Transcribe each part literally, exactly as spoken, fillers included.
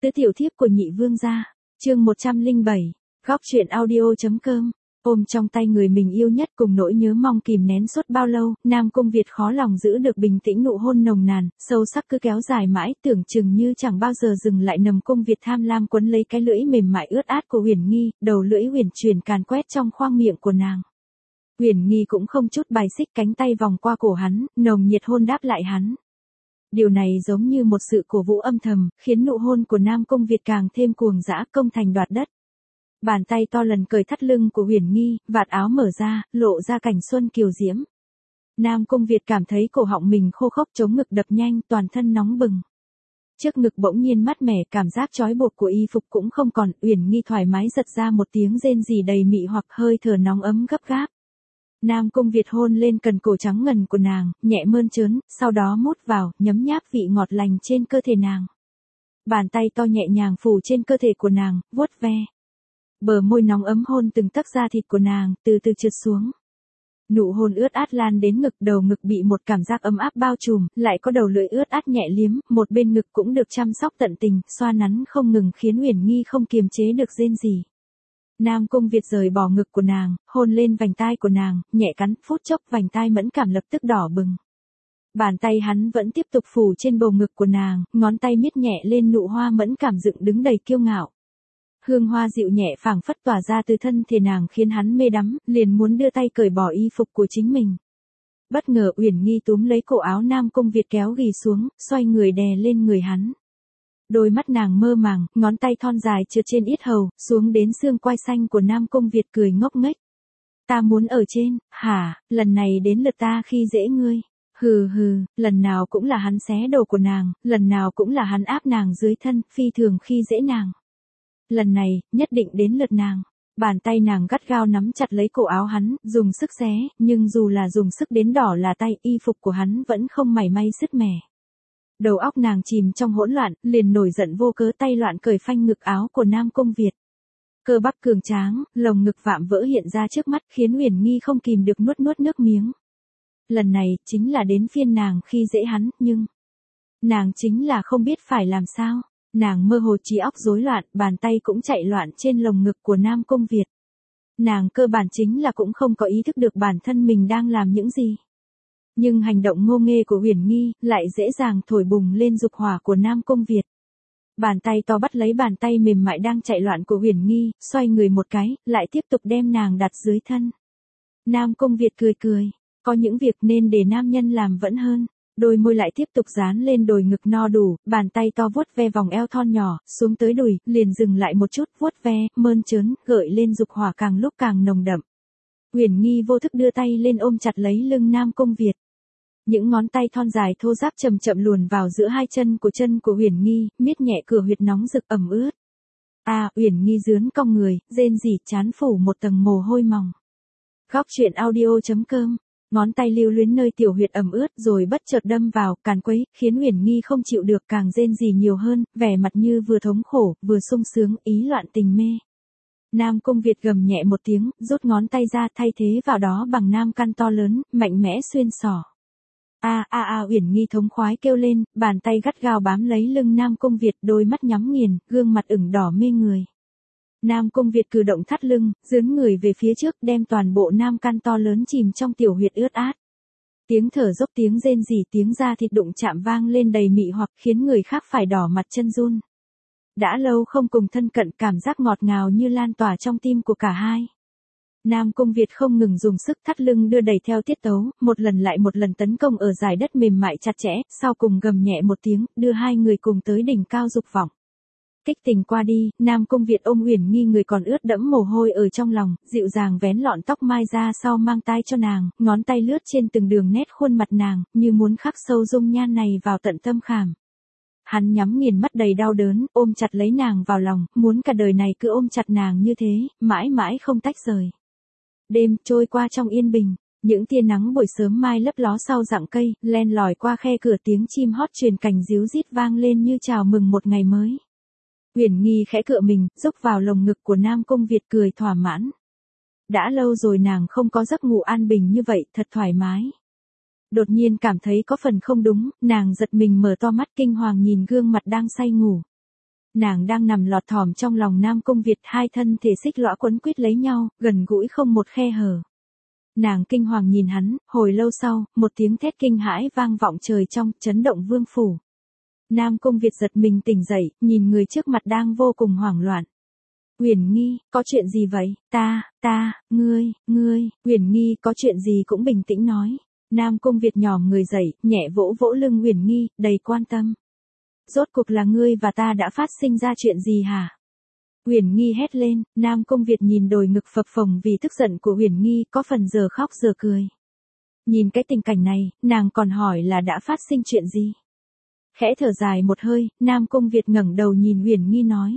Tứ tiểu thiếp của nhị vương gia, chương một trăm lẻ bảy, góc truyện audio.com. Ôm trong tay người mình yêu nhất cùng nỗi nhớ mong kìm nén suốt bao lâu, Nam Cung Việt khó lòng giữ được bình tĩnh, nụ hôn nồng nàn, sâu sắc cứ kéo dài mãi, tưởng chừng như chẳng bao giờ dừng lại. Nằm Cung Việt tham lam quấn lấy cái lưỡi mềm mại ướt át của Uyển Nghi, đầu lưỡi uyển chuyển càn quét trong khoang miệng của nàng. Uyển Nghi cũng không chút bài xích, cánh tay vòng qua cổ hắn, nồng nhiệt hôn đáp lại hắn. Điều này giống như một sự cổ vũ âm thầm, khiến nụ hôn của Nam Cung Việt càng thêm cuồng dã, công thành đoạt đất. Bàn tay to lần cởi thắt lưng của Uyển Nghi, vạt áo mở ra, lộ ra cảnh xuân kiều diễm. Nam Cung Việt cảm thấy cổ họng mình khô khốc, chống ngực đập nhanh, toàn thân nóng bừng. Trước ngực bỗng nhiên mát mẻ, cảm giác trói buộc của y phục cũng không còn. Uyển Nghi thoải mái giật ra một tiếng rên rỉ đầy mị hoặc, hơi thở nóng ấm gấp gáp. Nam Cung Việt hôn lên cần cổ trắng ngần của nàng, nhẹ mơn trớn, sau đó mút vào, nhấm nháp vị ngọt lành trên cơ thể nàng. Bàn tay to nhẹ nhàng phủ trên cơ thể của nàng, vuốt ve. Bờ môi nóng ấm hôn từng tấc da thịt của nàng, từ từ trượt xuống. Nụ hôn ướt át lan đến ngực, đầu ngực bị một cảm giác ấm áp bao trùm, lại có đầu lưỡi ướt át nhẹ liếm, một bên ngực cũng được chăm sóc tận tình, xoa nắn không ngừng khiến Uyển Nghi không kiềm chế được rên rỉ. Nam Cung Việt rời bỏ ngực của nàng, hôn lên vành tai của nàng, nhẹ cắn, phút chốc vành tai mẫn cảm lập tức đỏ bừng. Bàn tay hắn vẫn tiếp tục phủ trên bầu ngực của nàng, ngón tay miết nhẹ lên nụ hoa mẫn cảm dựng đứng đầy kiêu ngạo. Hương hoa dịu nhẹ phảng phất tỏa ra từ thân thể nàng khiến hắn mê đắm, liền muốn đưa tay cởi bỏ y phục của chính mình. Bất ngờ Uyển Nghi túm lấy cổ áo Nam Cung Việt kéo ghì xuống, xoay người đè lên người hắn. Đôi mắt nàng mơ màng, ngón tay thon dài trượt trên yết hầu, xuống đến xương quai xanh của Nam Cung Việt, cười ngốc nghếch. Ta muốn ở trên, hả, lần này đến lượt ta khi dễ ngươi. Hừ hừ, lần nào cũng là hắn xé đồ của nàng, lần nào cũng là hắn áp nàng dưới thân, phi thường khi dễ nàng. Lần này, nhất định đến lượt nàng. Bàn tay nàng gắt gao nắm chặt lấy cổ áo hắn, dùng sức xé, nhưng dù là dùng sức đến đỏ là tay, y phục của hắn vẫn không mảy may sứt mẻ. Đầu óc nàng chìm trong hỗn loạn, liền nổi giận vô cớ, tay loạn cởi phanh ngực áo của Nam Cung Việt. Cơ bắp cường tráng, lồng ngực vạm vỡ hiện ra trước mắt, khiến Uyển Nghi không kìm được nuốt nuốt nước miếng. Lần này, chính là đến phiên nàng khi dễ hắn, nhưng... nàng chính là không biết phải làm sao. Nàng mơ hồ, trí óc rối loạn, bàn tay cũng chạy loạn trên lồng ngực của Nam Cung Việt. Nàng cơ bản chính là cũng không có ý thức được bản thân mình đang làm những gì. Nhưng hành động ngô nghê của Uyển Nghi lại dễ dàng thổi bùng lên dục hỏa của Nam Cung Việt. Bàn tay to bắt lấy bàn tay mềm mại đang chạy loạn của Uyển Nghi, xoay người một cái, lại tiếp tục đem nàng đặt dưới thân. Nam Cung Việt cười cười, có những việc nên để nam nhân làm vẫn hơn. Đôi môi lại tiếp tục dán lên đồi ngực no đủ, bàn tay to vuốt ve vòng eo thon nhỏ, xuống tới đùi, liền dừng lại một chút, vuốt ve, mơn trớn, gợi lên dục hỏa càng lúc càng nồng đậm. Uyển Nghi vô thức đưa tay lên ôm chặt lấy lưng Nam Cung Việt. Những ngón tay thon dài thô ráp chậm chậm luồn vào giữa hai chân của chân của Uyển Nghi, miết nhẹ cửa huyệt nóng rực ẩm ướt. À, Uyển Nghi rướn cong người, rên rỉ, trán phủ một tầng mồ hôi mỏng. Góc truyện audio.com. Ngón tay lưu luyến nơi tiểu huyệt ẩm ướt rồi bất chợt đâm vào, càn quấy, khiến Uyển Nghi không chịu được, càng rên rỉ nhiều hơn, vẻ mặt như vừa thống khổ, vừa sung sướng, ý loạn tình mê. Nam Cung Việt gầm nhẹ một tiếng, rút ngón tay ra, thay thế vào đó bằng nam căn to lớn, mạnh mẽ xuyên xỏ. A a a, Uyển Nghi thống khoái kêu lên, bàn tay gắt gao bám lấy lưng Nam Cung Việt, đôi mắt nhắm nghiền, gương mặt ửng đỏ mê người. Nam Cung Việt cử động thắt lưng, dướn người về phía trước, đem toàn bộ nam căn to lớn chìm trong tiểu huyệt ướt át. Tiếng thở dốc, tiếng rên rỉ, tiếng da thịt đụng chạm vang lên đầy mị hoặc, khiến người khác phải đỏ mặt chân run. Đã lâu không cùng thân cận, cảm giác ngọt ngào như lan tỏa trong tim của cả hai. Nam Cung Việt không ngừng dùng sức, thắt lưng đưa đẩy theo tiết tấu, một lần lại một lần tấn công ở dải đất mềm mại chặt chẽ, sau cùng gầm nhẹ một tiếng, đưa hai người cùng tới đỉnh cao dục vọng. Kích tình qua đi, Nam Cung Việt ôm Uyển Nghi, người còn ướt đẫm mồ hôi ở trong lòng, dịu dàng vén lọn tóc mai ra sau mang tai cho nàng, ngón tay lướt trên từng đường nét khuôn mặt nàng, như muốn khắc sâu dung nhan này vào tận tâm khảm. Hắn nhắm nghiền mắt đầy đau đớn, ôm chặt lấy nàng vào lòng, muốn cả đời này cứ ôm chặt nàng như thế, mãi mãi không tách rời. Đêm trôi qua trong yên bình, những tia nắng buổi sớm mai lấp ló sau rặng cây, len lỏi qua khe cửa, tiếng chim hót truyền cảnh ríu rít vang lên như chào mừng một ngày mới. Uyển Nghi khẽ cựa mình, rúc vào lồng ngực của Nam Cung Việt, cười thỏa mãn. Đã lâu rồi nàng không có giấc ngủ an bình như vậy, thật thoải mái. Đột nhiên cảm thấy có phần không đúng, nàng giật mình mở to mắt kinh hoàng nhìn gương mặt đang say ngủ. Nàng đang nằm lọt thỏm trong lòng Nam Cung Việt, hai thân thể xích lõa quấn quýt lấy nhau, gần gũi không một khe hở. Nàng kinh hoàng nhìn hắn, hồi lâu sau, một tiếng thét kinh hãi vang vọng trời trong, chấn động vương phủ. Nam Cung Việt giật mình tỉnh dậy, nhìn người trước mặt đang vô cùng hoảng loạn. Uyển Nghi, có chuyện gì vậy? Ta, ta, ngươi, ngươi, Uyển Nghi có chuyện gì cũng bình tĩnh nói. Nam Cung Việt nhòm người dậy, nhẹ vỗ vỗ lưng Uyển Nghi, đầy quan tâm. Rốt cuộc là ngươi và ta đã phát sinh ra chuyện gì hả? Uyển Nghi hét lên, Nam Cung Việt nhìn đồi ngực phập phồng vì tức giận của Uyển Nghi, có phần giờ khóc giờ cười. Nhìn cái tình cảnh này, nàng còn hỏi là đã phát sinh chuyện gì? Khẽ thở dài một hơi, Nam Cung Việt ngẩng đầu nhìn Uyển Nghi nói.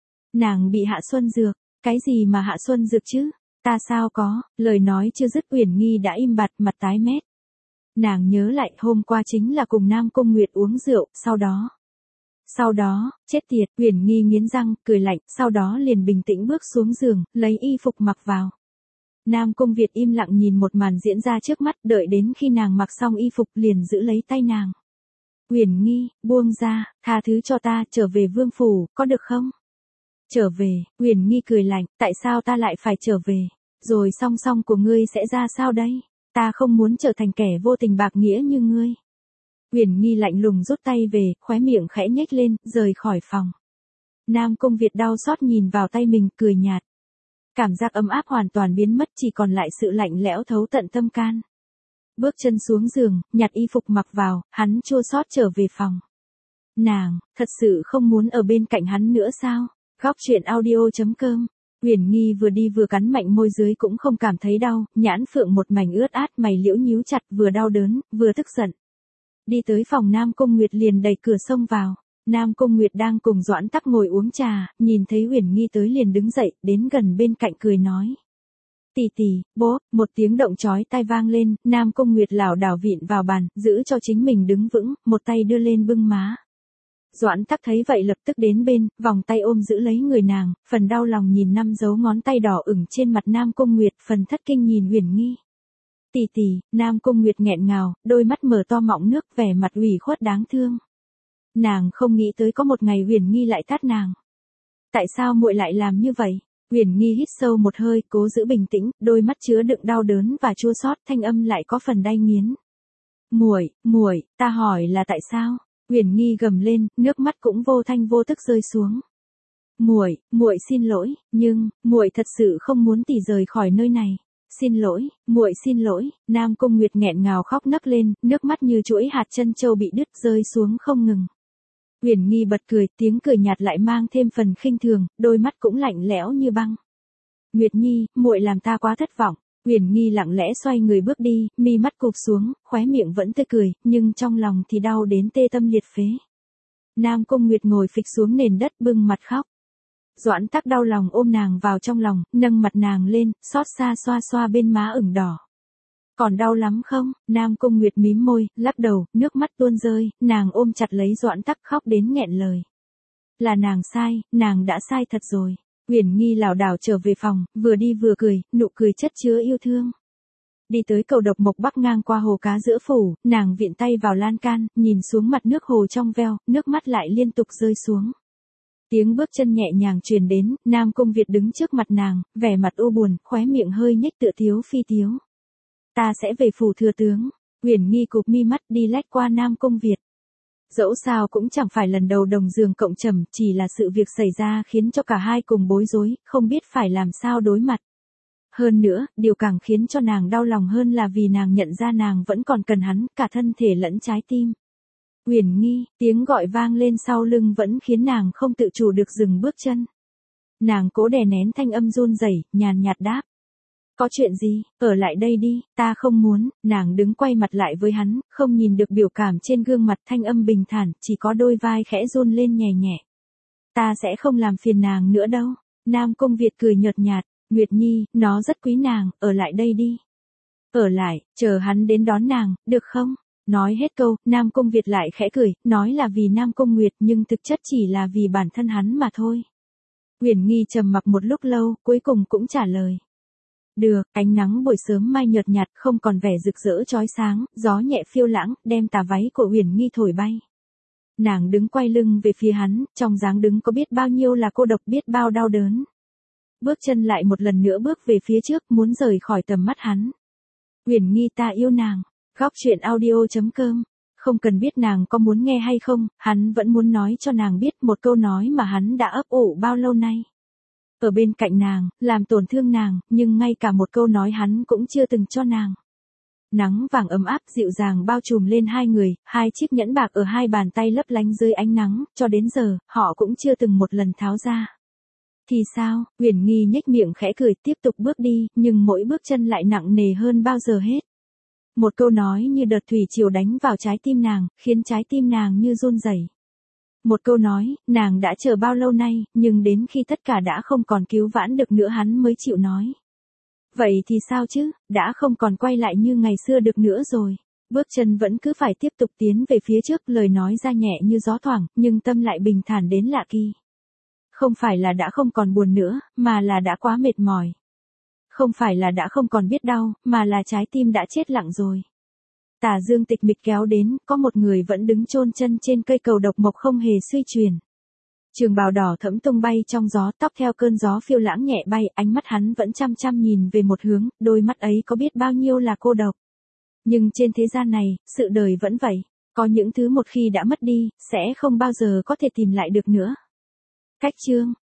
Nàng bị hạ xuân dược, cái gì mà hạ xuân dược chứ? Ta sao có, lời nói chưa dứt Uyển Nghi đã im bặt, mặt tái mét. Nàng nhớ lại hôm qua chính là cùng Nam Cung Nguyệt uống rượu, sau đó. Sau đó, chết tiệt, Uyển Nghi nghiến răng, cười lạnh, sau đó liền bình tĩnh bước xuống giường, lấy y phục mặc vào. Nam Cung Việt im lặng nhìn một màn diễn ra trước mắt, đợi đến khi nàng mặc xong y phục liền giữ lấy tay nàng. Uyển Nghi, buông ra, tha thứ cho ta, trở về vương phủ, có được không? Trở về, Uyển Nghi cười lạnh, tại sao ta lại phải trở về? Rồi song song của ngươi sẽ ra sao đây? Ta không muốn trở thành kẻ vô tình bạc nghĩa như ngươi. Uyển Nghi lạnh lùng rút tay về, khóe miệng khẽ nhếch lên, rời khỏi phòng. Nam Cung Việt đau xót nhìn vào tay mình, cười nhạt. Cảm giác ấm áp hoàn toàn biến mất, chỉ còn lại sự lạnh lẽo thấu tận tâm can. Bước chân xuống giường, nhặt y phục mặc vào, hắn chua xót trở về phòng. Nàng, thật sự không muốn ở bên cạnh hắn nữa sao? Góc truyện audio chấm com. Uyển Nghi vừa đi vừa cắn mạnh môi dưới cũng không cảm thấy đau, nhãn phượng một mảnh ướt át, mày liễu nhíu chặt, vừa đau đớn, vừa tức giận. Đi tới phòng Nam Cung Nguyệt liền đẩy cửa xông vào. Nam Cung Nguyệt đang cùng Doãn Tắc ngồi uống trà, nhìn thấy Uyển Nghi tới liền đứng dậy, đến gần bên cạnh cười nói. Tỷ tỷ, bố, một tiếng động chói tai vang lên, Nam Cung Nguyệt lảo đảo vịn vào bàn, giữ cho chính mình đứng vững, một tay đưa lên bưng má. Doãn Tắc thấy vậy lập tức đến bên, vòng tay ôm giữ lấy người nàng, phần đau lòng nhìn năm dấu ngón tay đỏ ửng trên mặt Nam Cung Nguyệt, phần thất kinh nhìn Uyển Nghi. Tỷ tỷ, Nam Cung Nguyệt nghẹn ngào, đôi mắt mở to mọng nước, vẻ mặt ủy khuất đáng thương. Nàng không nghĩ tới có một ngày Uyển Nghi lại thắt nàng. Tại sao muội lại làm như vậy? Uyển Nghi hít sâu một hơi, cố giữ bình tĩnh, đôi mắt chứa đựng đau đớn và chua xót, thanh âm lại có phần đay nghiến. Muội, muội, ta hỏi là tại sao? Uyển Nghi gầm lên, nước mắt cũng vô thanh vô tức rơi xuống. Muội, muội xin lỗi, nhưng muội thật sự không muốn tỷ rời khỏi nơi này. Xin lỗi, muội xin lỗi. Nam Cung Nguyệt nghẹn ngào khóc nấc lên, nước mắt như chuỗi hạt chân châu bị đứt rơi xuống không ngừng. Uyển Nghi bật cười, tiếng cười nhạt lại mang thêm phần khinh thường, đôi mắt cũng lạnh lẽo như băng. Nguyệt Nhi, muội làm ta quá thất vọng. Uyển Nghi lặng lẽ xoay người bước đi, mi mắt cụp xuống, khóe miệng vẫn tươi cười, nhưng trong lòng thì đau đến tê tâm liệt phế. Nam Cung Nguyệt ngồi phịch xuống nền đất bưng mặt khóc. Doãn Tắc đau lòng ôm nàng vào trong lòng, nâng mặt nàng lên, xót xa xoa xoa bên má ửng đỏ. Còn đau lắm không? Nam Cung Nguyệt mím môi, lắc đầu, nước mắt tuôn rơi, nàng ôm chặt lấy Doãn Tắc khóc đến nghẹn lời. Là nàng sai, nàng đã sai thật rồi. Uyển Nghi lảo đảo trở về phòng, vừa đi vừa cười, nụ cười chất chứa yêu thương. Đi tới cầu Độc Mộc bắc ngang qua hồ cá giữa phủ, nàng viện tay vào lan can, nhìn xuống mặt nước hồ trong veo, nước mắt lại liên tục rơi xuống. Tiếng bước chân nhẹ nhàng truyền đến, Nam Cung Việt đứng trước mặt nàng, vẻ mặt u buồn, khóe miệng hơi nhếch tựa tiếu phi tiếu. Ta sẽ về phủ thừa tướng. Uyển Nghi cụp mi mắt đi lách qua Nam Cung Việt. Dẫu sao cũng chẳng phải lần đầu đồng giường cộng trầm, chỉ là sự việc xảy ra khiến cho cả hai cùng bối rối, không biết phải làm sao đối mặt. Hơn nữa, điều càng khiến cho nàng đau lòng hơn là vì nàng nhận ra nàng vẫn còn cần hắn, cả thân thể lẫn trái tim. Uyển Nghi, tiếng gọi vang lên sau lưng vẫn khiến nàng không tự chủ được dừng bước chân. Nàng cố đè nén thanh âm run rẩy, nhàn nhạt đáp. Có chuyện gì, ở lại đây đi, ta không muốn. Nàng đứng quay mặt lại với hắn, không nhìn được biểu cảm trên gương mặt, thanh âm bình thản, chỉ có đôi vai khẽ run lên nhẹ nhẹ. Ta sẽ không làm phiền nàng nữa đâu. Nam Cung Việt cười nhợt nhạt, Nguyệt Nhi, nó rất quý nàng, ở lại đây đi. Ở lại, chờ hắn đến đón nàng, được không? Nói hết câu, Nam Cung Việt lại khẽ cười, nói là vì Nam Cung Nguyệt nhưng thực chất chỉ là vì bản thân hắn mà thôi. Uyển Nghi trầm mặc một lúc lâu, cuối cùng cũng trả lời. Được, ánh nắng buổi sớm mai nhợt nhạt không còn vẻ rực rỡ chói sáng, gió nhẹ phiêu lãng, đem tà váy của Uyển Nghi thổi bay. Nàng đứng quay lưng về phía hắn, trong dáng đứng có biết bao nhiêu là cô độc, biết bao đau đớn. Bước chân lại một lần nữa bước về phía trước, muốn rời khỏi tầm mắt hắn. Uyển Nghi, ta yêu nàng. Góc truyện audio chấm com. Không cần biết nàng có muốn nghe hay không, hắn vẫn muốn nói cho nàng biết một câu nói mà hắn đã ấp ủ bao lâu nay. Ở bên cạnh nàng, làm tổn thương nàng, nhưng ngay cả một câu nói hắn cũng chưa từng cho nàng. Nắng vàng ấm áp dịu dàng bao trùm lên hai người, hai chiếc nhẫn bạc ở hai bàn tay lấp lánh dưới ánh nắng, cho đến giờ, họ cũng chưa từng một lần tháo ra. Thì sao, Uyển Nghi nhếch miệng khẽ cười tiếp tục bước đi, nhưng mỗi bước chân lại nặng nề hơn bao giờ hết. Một câu nói như đợt thủy triều đánh vào trái tim nàng, khiến trái tim nàng như run rẩy. Một câu nói, nàng đã chờ bao lâu nay, nhưng đến khi tất cả đã không còn cứu vãn được nữa hắn mới chịu nói. Vậy thì sao chứ, đã không còn quay lại như ngày xưa được nữa rồi. Bước chân vẫn cứ phải tiếp tục tiến về phía trước, lời nói ra nhẹ như gió thoảng, nhưng tâm lại bình thản đến lạ kỳ. Không phải là đã không còn buồn nữa, mà là đã quá mệt mỏi. Không phải là đã không còn biết đau, mà là trái tim đã chết lặng rồi. Tà dương tịch mịch kéo đến, có một người vẫn đứng chôn chân trên cây cầu độc mộc không hề suy chuyển. Trường bào đỏ thẫm tung bay trong gió, tóc theo cơn gió phiêu lãng nhẹ bay, ánh mắt hắn vẫn chăm chăm nhìn về một hướng, đôi mắt ấy có biết bao nhiêu là cô độc. Nhưng trên thế gian này, sự đời vẫn vậy, có những thứ một khi đã mất đi, sẽ không bao giờ có thể tìm lại được nữa. Cách chương